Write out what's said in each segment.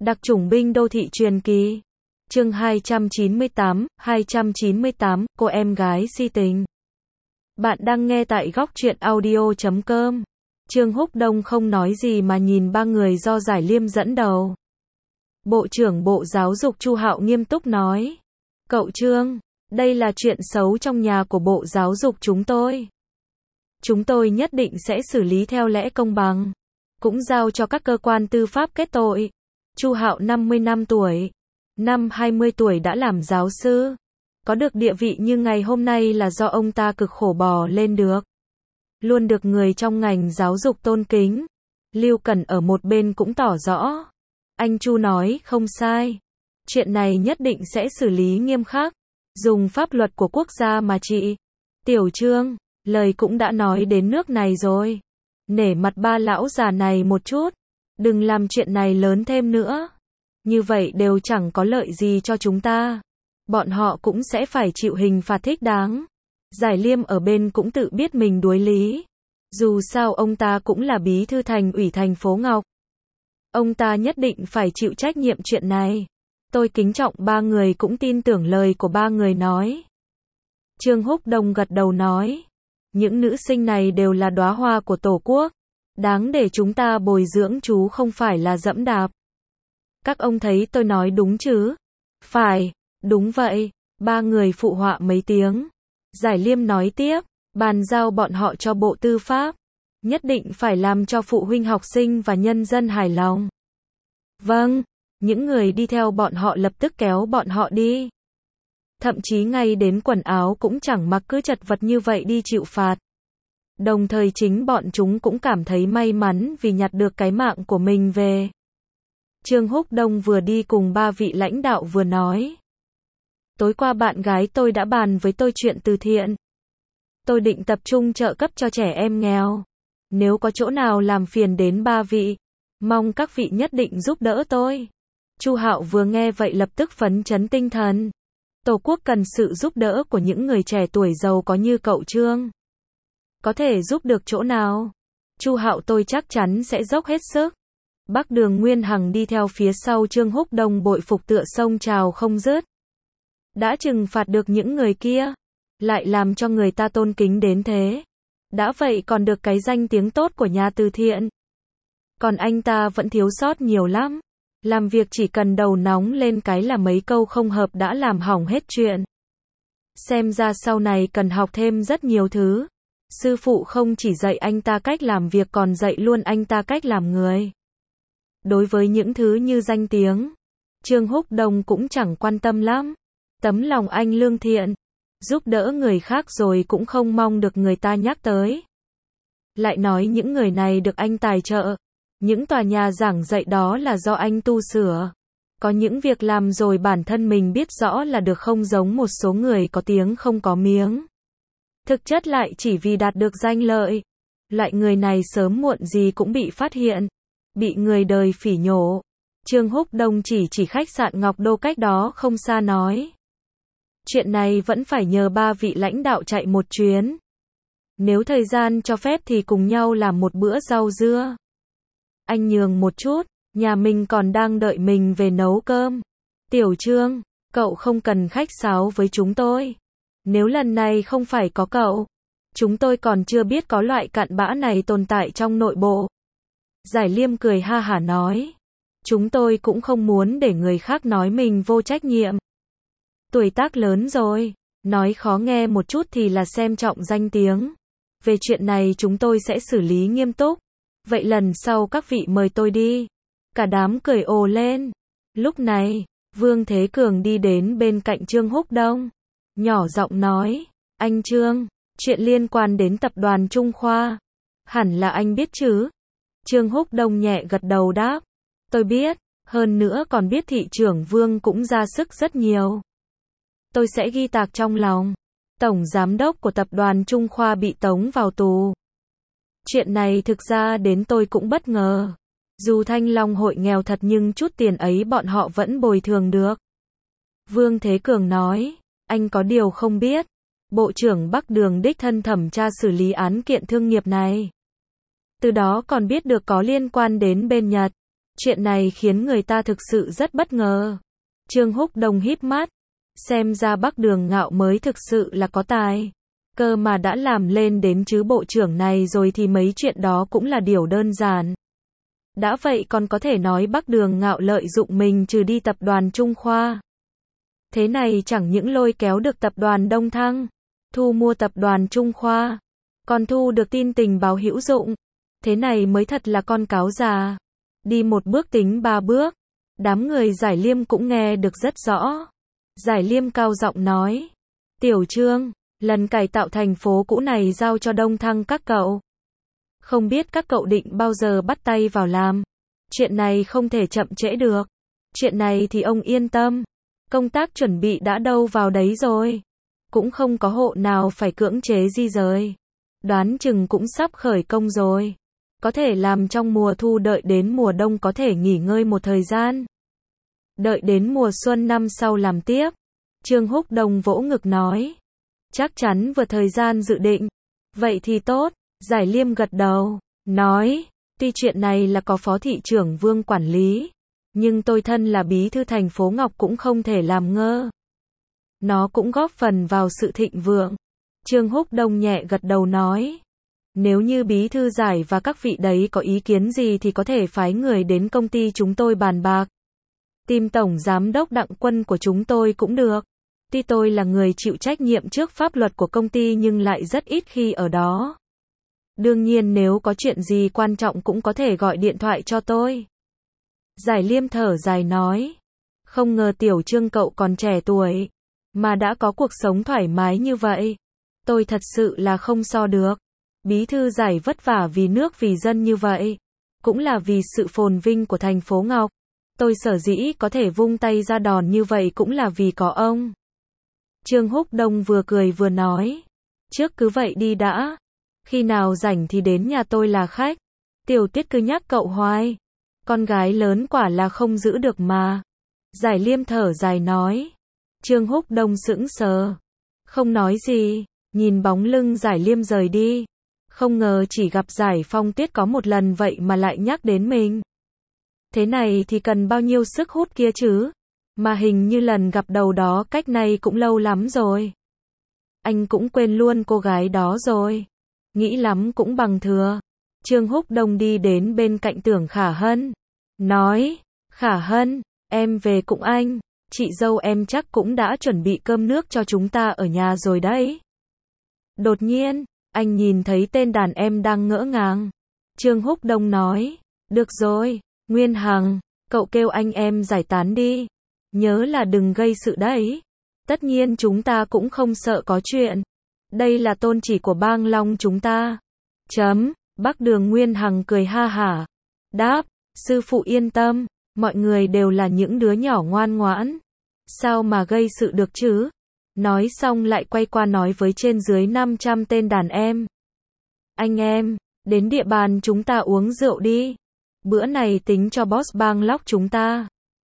Đặc chủng binh đô thị truyền kỳ. Chương 298, cô em gái si tình. Bạn đang nghe tại góc truyện audio.com. Trương Húc Đông không nói gì mà nhìn ba người do Giải Liêm dẫn đầu. Bộ trưởng Bộ Giáo dục Chu Hạo nghiêm túc nói. Cậu Trương, đây là chuyện xấu trong nhà của Bộ Giáo dục chúng tôi. Chúng tôi nhất định sẽ xử lý theo lẽ công bằng. Cũng giao cho các cơ quan tư pháp kết tội. Chu Hạo 50 năm tuổi. Năm 20 tuổi đã làm giáo sư. Có được địa vị như ngày hôm nay là do ông ta cực khổ bò lên được. Luôn được người trong ngành giáo dục tôn kính. Lưu Cẩn ở một bên cũng tỏ rõ. Anh Chu nói không sai. Chuyện này nhất định sẽ xử lý nghiêm khắc. Dùng pháp luật của quốc gia mà trị. Tiểu Trương, lời cũng đã nói đến nước này rồi. Nể mặt ba lão già này một chút. Đừng làm chuyện này lớn thêm nữa. Như vậy đều chẳng có lợi gì cho chúng ta. Bọn họ cũng sẽ phải chịu hình phạt thích đáng. Giải Liêm ở bên cũng tự biết mình đuối lý. Dù sao ông ta cũng là bí thư thành ủy thành phố Ngọc. Ông ta nhất định phải chịu trách nhiệm chuyện này. Tôi kính trọng ba người cũng tin tưởng lời của ba người nói. Trương Húc Đông gật đầu nói. Những nữ sinh này đều là đóa hoa của Tổ quốc. Đáng để chúng ta bồi dưỡng chú không phải là dẫm đạp. Các ông thấy tôi nói đúng chứ? Phải, đúng vậy. Ba người phụ họa mấy tiếng. Giải Liêm nói tiếp, bàn giao bọn họ cho Bộ Tư pháp. Nhất định phải làm cho phụ huynh học sinh và nhân dân hài lòng. Vâng, những người đi theo bọn họ lập tức kéo bọn họ đi. Thậm chí ngay đến quần áo cũng chẳng mặc cứ chật vật như vậy đi chịu phạt. Đồng thời chính bọn chúng cũng cảm thấy may mắn vì nhặt được cái mạng của mình về. Trương Húc Đông vừa đi cùng ba vị lãnh đạo vừa nói. Tối qua bạn gái tôi đã bàn với tôi chuyện từ thiện. Tôi định tập trung trợ cấp cho trẻ em nghèo. Nếu có chỗ nào làm phiền đến ba vị, mong các vị nhất định giúp đỡ tôi. Chu Hạo vừa nghe vậy lập tức phấn chấn tinh thần. Tổ quốc cần sự giúp đỡ của những người trẻ tuổi giàu có như cậu Trương. Có thể giúp được chỗ nào? Chu Hạo tôi chắc chắn sẽ dốc hết sức. Bắc Đường Nguyên Hằng đi theo phía sau Trương Húc Đông bội phục tựa sông trào không dứt. Đã trừng phạt được những người kia, lại làm cho người ta tôn kính đến thế. Đã vậy còn được cái danh tiếng tốt của nhà từ thiện. Còn anh ta vẫn thiếu sót nhiều lắm. Làm việc chỉ cần đầu nóng lên cái là mấy câu không hợp đã làm hỏng hết chuyện. Xem ra sau này cần học thêm rất nhiều thứ. Sư phụ không chỉ dạy anh ta cách làm việc còn dạy luôn anh ta cách làm người. Đối với những thứ như danh tiếng, Trương Húc Đông cũng chẳng quan tâm lắm. Tấm lòng anh lương thiện, giúp đỡ người khác rồi cũng không mong được người ta nhắc tới. Lại nói những người này được anh tài trợ. Những tòa nhà giảng dạy đó là do anh tu sửa. Có những việc làm rồi bản thân mình biết rõ là được không giống một số người có tiếng không có miếng. Thực chất lại chỉ vì đạt được danh lợi. Loại người này sớm muộn gì cũng bị phát hiện. Bị người đời phỉ nhổ. Trương Húc Đông chỉ khách sạn Ngọc Đô cách đó không xa nói. Chuyện này vẫn phải nhờ ba vị lãnh đạo chạy một chuyến. Nếu thời gian cho phép thì cùng nhau làm một bữa rau dưa. Anh nhường một chút, nhà mình còn đang đợi mình về nấu cơm. Tiểu Trương, cậu không cần khách sáo với chúng tôi. Nếu lần này không phải có cậu, chúng tôi còn chưa biết có loại cặn bã này tồn tại trong nội bộ. Giải Liêm cười ha hả nói. Chúng tôi cũng không muốn để người khác nói mình vô trách nhiệm. Tuổi tác lớn rồi, nói khó nghe một chút thì là xem trọng danh tiếng. Về chuyện này chúng tôi sẽ xử lý nghiêm túc. Vậy lần sau các vị mời tôi đi. Cả đám cười ồ lên. Lúc này, Vương Thế Cường đi đến bên cạnh Trương Húc Đông. Nhỏ giọng nói, anh Trương, chuyện liên quan đến tập đoàn Trung Khoa. Hẳn là anh biết chứ? Trương Húc Đông nhẹ gật đầu đáp. Tôi biết, hơn nữa còn biết thị trưởng Vương cũng ra sức rất nhiều. Tôi sẽ ghi tạc trong lòng. Tổng giám đốc của tập đoàn Trung Khoa bị tống vào tù. Chuyện này thực ra đến tôi cũng bất ngờ. Dù Thanh Long hội nghèo thật nhưng chút tiền ấy bọn họ vẫn bồi thường được. Vương Thế Cường nói, anh có điều không biết. Bộ trưởng Bắc Đường đích thân thẩm tra xử lý án kiện thương nghiệp này. Từ đó còn biết được có liên quan đến bên Nhật. Chuyện này khiến người ta thực sự rất bất ngờ. Trương Húc Đông híp mắt. Xem ra Bắc Đường Ngạo mới thực sự là có tài. Cơ mà đã làm lên đến chứ bộ trưởng này rồi thì mấy chuyện đó cũng là điều đơn giản. Đã vậy còn có thể nói Bắc Đường Ngạo lợi dụng mình trừ đi tập đoàn Trung Khoa. Thế này chẳng những lôi kéo được tập đoàn Đông Thăng, thu mua tập đoàn Trung Khoa, còn thu được tin tình báo hữu dụng. Thế này mới thật là con cáo già. Đi một bước tính ba bước. Đám người Giải Liêm cũng nghe được rất rõ. Giải Liêm cao giọng nói. Tiểu Trương, lần cải tạo thành phố cũ này giao cho Đông Thăng các cậu. Không biết các cậu định bao giờ bắt tay vào làm. Chuyện này không thể chậm trễ được. Chuyện này thì ông yên tâm. Công tác chuẩn bị đã đâu vào đấy rồi. Cũng không có hộ nào phải cưỡng chế di rời. Đoán chừng cũng sắp khởi công rồi. Có thể làm trong mùa thu, đợi đến mùa đông có thể nghỉ ngơi một thời gian. Đợi đến mùa xuân năm sau làm tiếp. Trương Húc Đông vỗ ngực nói. Chắc chắn vượt thời gian dự định. Vậy thì tốt. Giải Liêm gật đầu. Nói. Tuy chuyện này là có Phó Thị trưởng Vương quản lý. Nhưng tôi thân là bí thư thành phố Ngọc cũng không thể làm ngơ. Nó cũng góp phần vào sự thịnh vượng. Trương Húc Đông nhẹ gật đầu nói. Nếu như bí thư Giải và các vị đấy có ý kiến gì thì có thể phái người đến công ty chúng tôi bàn bạc. Tìm tổng giám đốc Đặng Quân của chúng tôi cũng được. Tuy tôi là người chịu trách nhiệm trước pháp luật của công ty nhưng lại rất ít khi ở đó. Đương nhiên nếu có chuyện gì quan trọng cũng có thể gọi điện thoại cho tôi. Giải Liêm thở dài nói. Không ngờ Tiểu Trương cậu còn trẻ tuổi, mà đã có cuộc sống thoải mái như vậy. Tôi thật sự là không so được. Bí thư Giải vất vả vì nước vì dân như vậy. Cũng là vì sự phồn vinh của thành phố Ngọc. Tôi sở dĩ có thể vung tay ra đòn như vậy cũng là vì có ông. Trương Húc Đông vừa cười vừa nói. Trước cứ vậy đi đã. Khi nào rảnh thì đến nhà tôi là khách. Tiểu Tiết cứ nhắc cậu hoài. Con gái lớn quả là không giữ được mà. Giải Liêm thở dài nói. Trương Húc Đông sững sờ. Không nói gì. Nhìn bóng lưng Giải Liêm rời đi. Không ngờ chỉ gặp Giải Phong Tuyết có một lần vậy mà lại nhắc đến mình. Thế này thì cần bao nhiêu sức hút kia chứ. Mà hình như lần gặp đầu đó cách này cũng lâu lắm rồi. Anh cũng quên luôn cô gái đó rồi. Nghĩ lắm cũng bằng thừa. Trương Húc Đông đi đến bên cạnh Tưởng Khả Hân. Nói. Khả Hân, em về cùng anh. Chị dâu em chắc cũng đã chuẩn bị cơm nước cho chúng ta ở nhà rồi đấy. Đột nhiên, anh nhìn thấy tên đàn em đang ngỡ ngàng. Trương Húc Đông nói. Được rồi, Nguyên Hằng, cậu kêu anh em giải tán đi. Nhớ là đừng gây sự đấy. Tất nhiên chúng ta cũng không sợ có chuyện. Đây là tôn chỉ của Bang Long chúng ta. Bắc Đường Nguyên Hằng cười ha hả. Đáp, sư phụ yên tâm, mọi người đều là những đứa nhỏ ngoan ngoãn. Sao mà gây sự được chứ? Nói xong lại quay qua nói với trên dưới 500 tên đàn em. Anh em, đến địa bàn chúng ta uống rượu đi. Bữa này tính cho boss Bang Lóc chúng ta.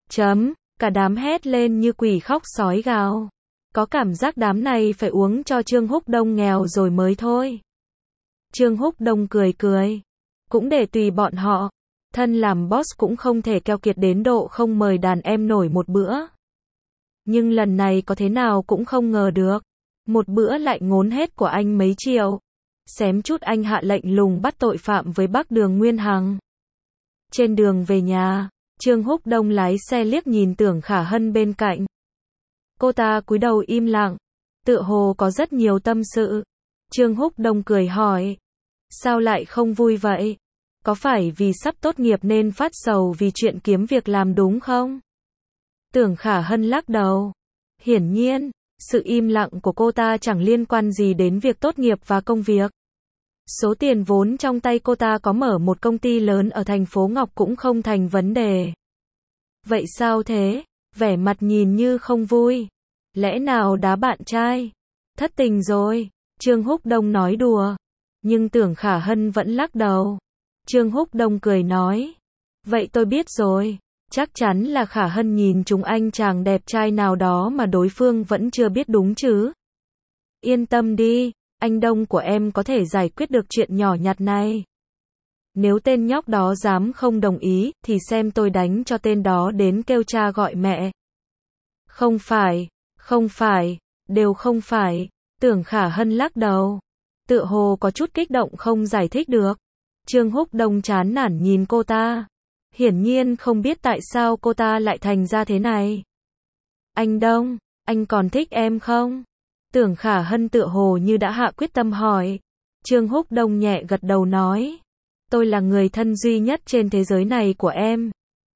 Cả đám hét lên như quỷ khóc sói gào. Có cảm giác đám này phải uống cho Trương Húc Đông nghèo rồi mới thôi. Trương Húc Đông cười cười. Cũng để tùy bọn họ. Thân làm boss cũng không thể keo kiệt đến độ không mời đàn em nổi một bữa. Nhưng lần này có thế nào cũng không ngờ được. Một bữa lại ngốn hết của anh mấy triệu. Xém chút anh hạ lệnh lùng bắt tội phạm với Bắc Đường Nguyên Hằng. Trên đường về nhà, Trương Húc Đông lái xe liếc nhìn Tưởng Khả Hân bên cạnh. Cô ta cúi đầu im lặng, tựa hồ có rất nhiều tâm sự. Trương Húc Đông cười hỏi. Sao lại không vui vậy? Có phải vì sắp tốt nghiệp nên phát sầu vì chuyện kiếm việc làm đúng không? Tưởng Khả Hân lắc đầu. Hiển nhiên, sự im lặng của cô ta chẳng liên quan gì đến việc tốt nghiệp và công việc. Số tiền vốn trong tay cô ta có mở một công ty lớn ở thành phố Ngọc cũng không thành vấn đề. Vậy sao thế? Vẻ mặt nhìn như không vui. Lẽ nào đá bạn trai? Thất tình rồi. Trương Húc Đông nói đùa. Nhưng Tưởng Khả Hân vẫn lắc đầu. Trương Húc Đông cười nói. Vậy tôi biết rồi. Chắc chắn là Khả Hân nhìn trúng anh chàng đẹp trai nào đó mà đối phương vẫn chưa biết đúng chứ. Yên tâm đi, anh Đông của em có thể giải quyết được chuyện nhỏ nhặt này. Nếu tên nhóc đó dám không đồng ý, thì xem tôi đánh cho tên đó đến kêu cha gọi mẹ. Không phải, không phải, đều không phải. Tưởng Khả Hân lắc đầu. Tựa hồ có chút kích động không giải thích được. Trương Húc Đông chán nản nhìn cô ta. Hiển nhiên không biết tại sao cô ta lại thành ra thế này. Anh Đông, anh còn thích em không? Tưởng Khả Hân tựa hồ như đã hạ quyết tâm hỏi. Trương Húc Đông nhẹ gật đầu nói. Tôi là người thân duy nhất trên thế giới này của em.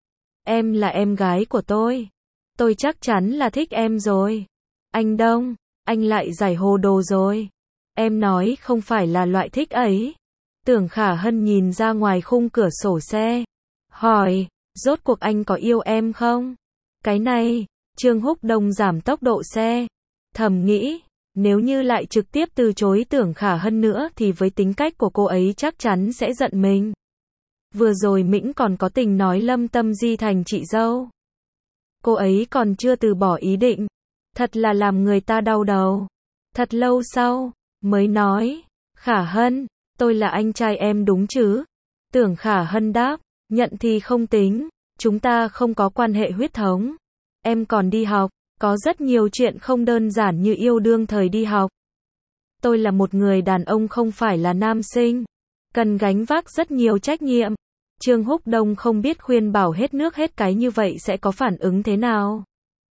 Em là em gái của tôi. Tôi chắc chắn là thích em rồi. Anh Đông, anh lại giải hồ đồ rồi. Em nói không phải là loại thích ấy. Tưởng Khả Hân nhìn ra ngoài khung cửa sổ xe. Hỏi, rốt cuộc anh có yêu em không? Cái này, Trương Húc Đông giảm tốc độ xe. Thầm nghĩ, nếu như lại trực tiếp từ chối Tưởng Khả Hân nữa thì với tính cách của cô ấy chắc chắn sẽ giận mình. Vừa rồi Mĩnh còn có tình nói Lâm Tâm Di thành chị dâu. Cô ấy còn chưa từ bỏ ý định. Thật là làm người ta đau đầu. Thật lâu sau, mới nói, Khả Hân, tôi là anh trai em đúng chứ? Tưởng Khả Hân đáp, nhận thì không tính, chúng ta không có quan hệ huyết thống. Em còn đi học, có rất nhiều chuyện không đơn giản như yêu đương thời đi học. Tôi là một người đàn ông không phải là nam sinh, cần gánh vác rất nhiều trách nhiệm. Trương Húc Đông không biết khuyên bảo hết nước hết cái như vậy sẽ có phản ứng thế nào.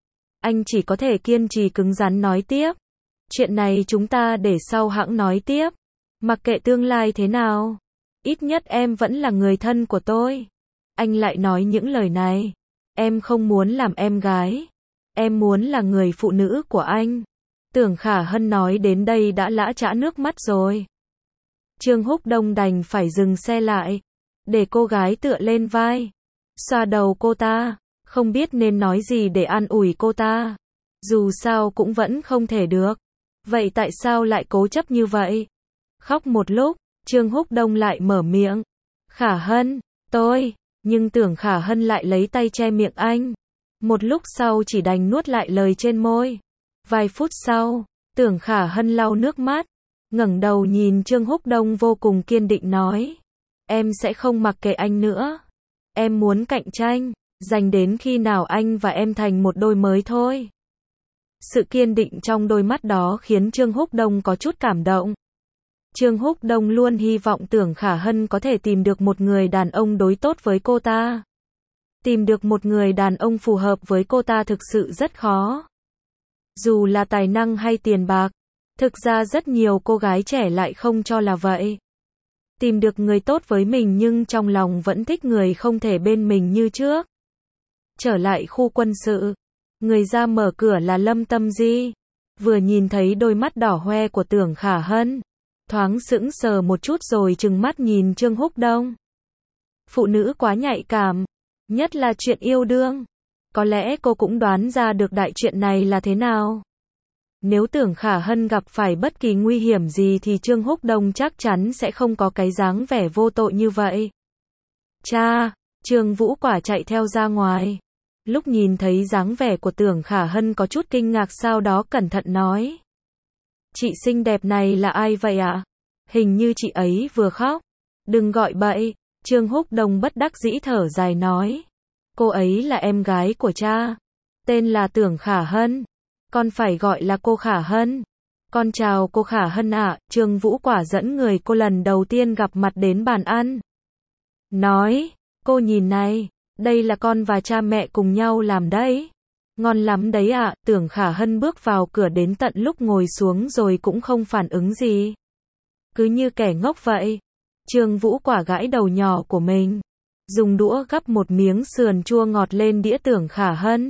Anh chỉ có thể kiên trì cứng rắn nói tiếp. Chuyện này chúng ta để sau hãng nói tiếp. Mặc kệ tương lai thế nào, ít nhất em vẫn là người thân của tôi. Anh lại nói những lời này. Em không muốn làm em gái. Em muốn là người phụ nữ của anh. Tưởng Khả Hân nói đến đây đã lã chã nước mắt rồi. Trương Húc Đông đành phải dừng xe lại. Để cô gái tựa lên vai. Xoa đầu cô ta. Không biết nên nói gì để an ủi cô ta. Dù sao cũng vẫn không thể được. Vậy tại sao lại cố chấp như vậy? Khóc một lúc, Trương Húc Đông lại mở miệng. Khả Hân, tôi. Nhưng Tưởng Khả Hân lại lấy tay che miệng anh. Một lúc sau chỉ đành nuốt lại lời trên môi. Vài phút sau, Tưởng Khả Hân lau nước mắt. Ngẩng đầu nhìn Trương Húc Đông vô cùng kiên định nói. Em sẽ không mặc kệ anh nữa. Em muốn cạnh tranh. Dành đến khi nào anh và em thành một đôi mới thôi. Sự kiên định trong đôi mắt đó khiến Trương Húc Đông có chút cảm động. Trương Húc Đông luôn hy vọng Tưởng Khả Hân có thể tìm được một người đàn ông đối tốt với cô ta. Tìm được một người đàn ông phù hợp với cô ta thực sự rất khó. Dù là tài năng hay tiền bạc, thực ra rất nhiều cô gái trẻ lại không cho là vậy. Tìm được người tốt với mình nhưng trong lòng vẫn thích người không thể bên mình như trước. Trở lại khu quân sự, người ra mở cửa là Lâm Tâm Di. Vừa nhìn thấy đôi mắt đỏ hoe của Tưởng Khả Hân, thoáng sững sờ một chút rồi trừng mắt nhìn Trương Húc Đông. Phụ nữ quá nhạy cảm, nhất là chuyện yêu đương. Có lẽ cô cũng đoán ra được đại chuyện này là thế nào. Nếu Tưởng Khả Hân gặp phải bất kỳ nguy hiểm gì thì Trương Húc Đông chắc chắn sẽ không có cái dáng vẻ vô tội như vậy. Cha, Trương Vũ Quả chạy theo ra ngoài. Lúc nhìn thấy dáng vẻ của Tưởng Khả Hân có chút kinh ngạc sau đó cẩn thận nói. Chị xinh đẹp này là ai vậy ạ? Hình như chị ấy vừa khóc. Đừng gọi bậy, Trương Húc Đông bất đắc dĩ thở dài nói. Cô ấy là em gái của cha. Tên là Tưởng Khả Hân. Con phải gọi là cô Khả Hân. Con chào cô Khả Hân ạ. Trương Vũ Quả dẫn người cô lần đầu tiên gặp mặt đến bàn ăn. Nói, cô nhìn này. Đây là con và cha mẹ cùng nhau làm đấy. Ngon lắm đấy ạ. Tưởng Khả Hân bước vào cửa đến tận lúc ngồi xuống rồi cũng không phản ứng gì. Cứ như kẻ ngốc vậy. Trương Vũ Quả gãi đầu nhỏ của mình. Dùng đũa gắp một miếng sườn chua ngọt lên đĩa Tưởng Khả Hân.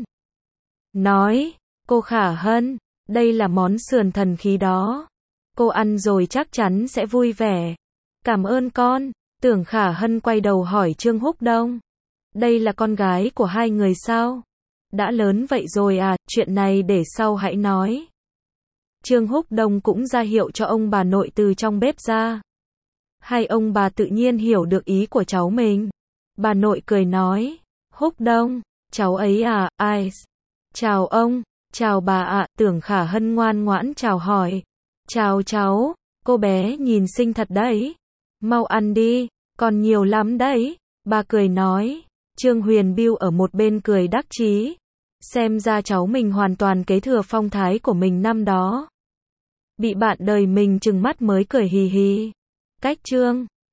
Nói, cô Khả Hân, đây là món sườn thần khí đó. Cô ăn rồi chắc chắn sẽ vui vẻ. Cảm ơn con. Tưởng Khả Hân quay đầu hỏi Trương Húc Đông. Đây là con gái của hai người sao? Đã lớn vậy rồi à, chuyện này để sau hãy nói. Trương Húc Đông cũng ra hiệu cho ông bà nội từ trong bếp ra. Hai ông bà tự nhiên hiểu được ý của cháu mình. Bà nội cười nói, Húc Đông, cháu ấy à, ai? Chào ông, chào bà ạ. Tưởng Khả Hân ngoan ngoãn chào hỏi. Chào cháu, cô bé nhìn xinh thật đấy. Mau ăn đi, Còn nhiều lắm đấy, bà cười nói. Trương Huyền Biêu ở một bên cười đắc chí. Xem ra cháu mình hoàn toàn kế thừa phong thái của mình năm đó. Bị bạn đời mình trừng mắt mới cười hì hì. Cách Trương